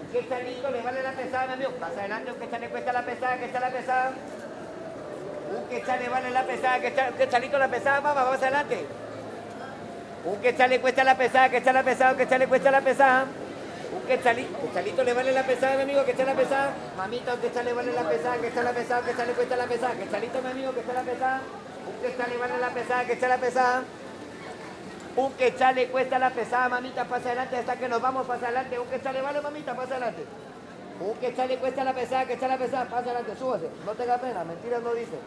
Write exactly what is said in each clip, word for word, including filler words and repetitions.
Un quetzalito le vale la pesada, mi amigo. Pasa adelante, un quetzal le cuesta la pesada, que está la pesada. Un quetzal le vale la pesada, que está, un quetzalito la pesada, mamá, vamos adelante. Un quetzal le cuesta la pesada, que está la pesada, un quetzal le cuesta la pesada. Un quetzalito, quetzalito le vale la pesada, mi amigo, que está la pesada. Mamita, un quetzal le vale la pesada, que está la pesada, un quetzal le cuesta la pesada. Quetzalito, mi amigo, que está la pesada. Un quetzal le vale la pesada, que está la pesada. Un quetzal le cuesta la pesada, mamita, pasa adelante hasta que nos vamos, pasa adelante. Un quetzal le vale, mamita, pasa adelante. Un quetzal le cuesta la pesada, que está la pesada, pasa adelante, súbase. No tenga pena, mentiras no dice.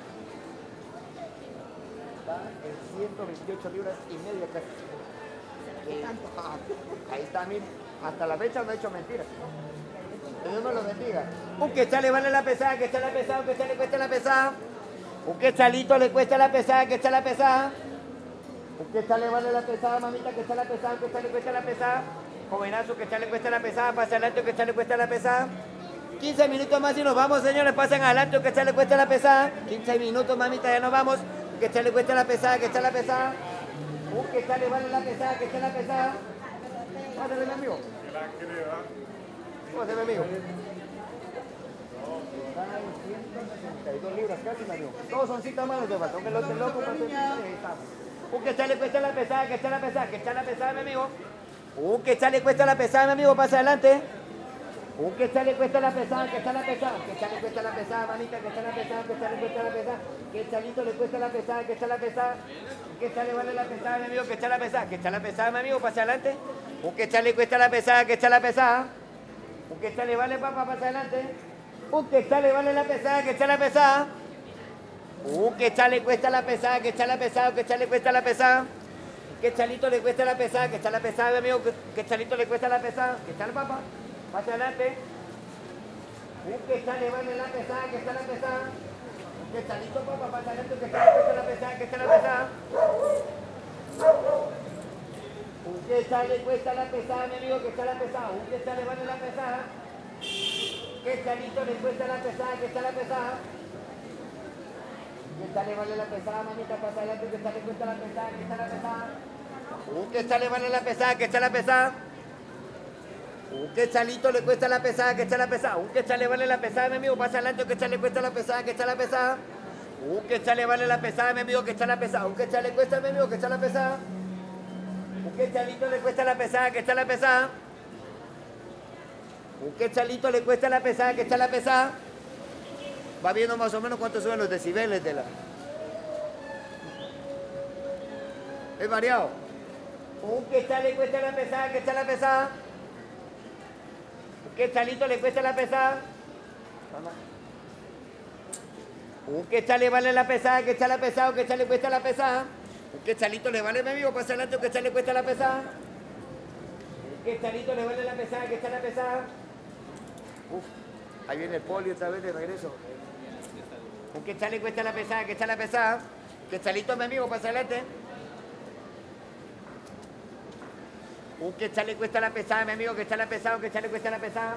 Está en ciento veintiocho libras y media casi. ¿Qué tanto? Ahí está, mire. Hasta la fecha no he hecho mentiras. Que Dios me lo bendiga. Un quetzal le vale la pesada, que está la pesada, un quetzal le cuesta la pesada. Un quetzalito le cuesta la pesada, que está la pesada. Un quetzal le vale la pesada, mamita, que está la pesada, un quetzal le cuesta la pesada. Jovenazo, que quetzal le cuesta la pesada, pasa adelante, un quetzal le cuesta la pesada. quince minutos más y nos vamos, señores, pasen adelante, un quetzal le cuesta la pesada. quince minutos, mamita, ya nos vamos. Un quetzal le cuesta la pesada, que está la pesada. Un quetzal le vale la pesada, que está la pesada. Pásale, mi amigo. Pásale, mi amigo. ciento sesenta y dos libras casi, mi amigo. Todos son citas malos de falta, aunque los de loco, un quetzal le cuesta la pesada, que está la pesada, que está la pesada, mi amigo. Un quetzal le cuesta la pesada, mi amigo, pasa adelante. Un quetzal le cuesta la pesada, que está la pesada, que quetzal le cuesta la pesada, manita, que está la pesada, que quetzal le cuesta la pesada, quetzalito le cuesta la pesada, que está la pesada. Un quetzal le vale la pesada, mi amigo, que está la pesada, que está la pesada, mi amigo, pasa adelante. Un quetzal le cuesta la pesada, que está la pesada. Un quetzal le vale, papá, pasa adelante. Un quetzal le vale la pesada, que está la pesada. Un quetzal le cuesta la pesada, que está la pesada, un quetzal le cuesta la pesada. Un quetzalito le cuesta la pesada, que está la pesada, mi amigo, que quetzalito le cuesta la pesada, que está el papá, pasa adelante. Un quetzal le vale la pesada, que está la pesada. Un quetzalito, papá, pasa adelante, que está le cuesta la pesada, que está la pesada. Un quetzal le cuesta la pesada, mi amigo, que está la pesada. Un quetzal le vale la pesada. Quetzalito le cuesta la pesada, que está la pesada. Quetzal le vale la pesada, mamita, pasa adelante, quetzal le cuesta la pesada, que está la pesada. Un quetzal le vale la pesada, que está la pesada. Un quetzalito le cuesta la pesada, que está la pesada. Un quetzal le vale la pesada, mi amigo, pasa adelante, un quetzal le cuesta la pesada, que está la pesada. Un quetzal le vale la pesada, mi amigo, que está la pesada. Un quetzal le cuesta, mi amigo, que está la pesada. Un quetzalito le cuesta la pesada, que está la pesada. Un quetzalito le cuesta la pesada, que está la pesada. Va viendo más o menos cuántos son los decibeles de la... Es variado. Un quetzal le cuesta la pesada, que está la pesada. Un quetzalito le cuesta la pesada. Un quetzal le vale la pesada, que está la pesada, un quetzal le cuesta la pesada. Un quetzalito le vale, mi amigo, pasa adelante, un quetzal le cuesta la pesada. Un quetzalito le vale la pesada, que está la pesada. Uf, ahí viene el poli otra vez de regreso. Un quetzal le cuesta la pesada, que está la pesada. Quetzalito, mi amigo, pasa adelante. Un quetzal le cuesta la pesada, mi amigo, que está la pesada, un quetzal le cuesta la pesada.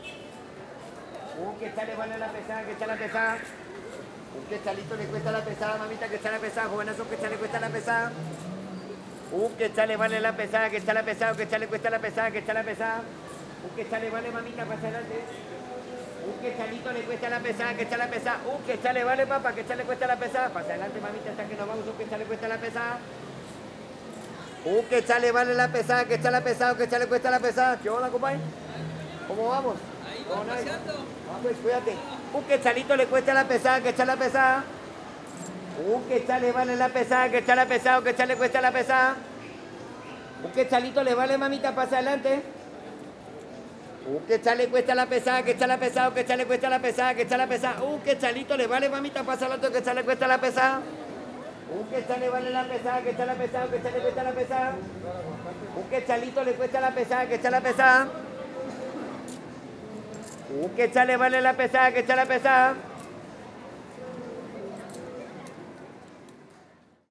Un quetzal le vale la pesada, que está la pesada. Un quetzalito le cuesta la pesada, mamita, que está la pesada. Jovenazo, un quetzal le cuesta la pesada. Un quetzal le vale la pesada, que está la pesada, un quetzal le cuesta la pesada, que está la pesada. Un quetzal le vale, mamita, pasa adelante. Un quetzalito le cuesta la pesada, que está la pesada. Un quetzal le vale, papá, que está le cuesta la pesada. Pasa adelante, mamita, hasta que nos vamos. Un quetzal le cuesta la pesada. Un quetzal le vale la pesada, que está la pesada, un quetzal le cuesta la pesada. ¿Qué onda, compadre? ¿Cómo vamos? Ahí va paseando. Vamos, cuídate. Un quetzalito le cuesta la pesada, que está la pesada. Un quetzal le vale la pesada, que está la pesada, un quetzal le cuesta la pesada. Un quetzalito le vale, mamita, pasa adelante. Un quetzal le cuesta la pesada, que está la pesada, un quetzal le cuesta la pesada, que está la pesada. Un quetzalito le vale, mamita, pasa adelante, un quetzal le cuesta la pesada. Un quetzal le vale la pesada, que está la pesada, un quetzal le cuesta la pesada. Un quetzalito le cuesta la pesada, que está la pesada. Un quetzal le vale la pesada, que está la pesada.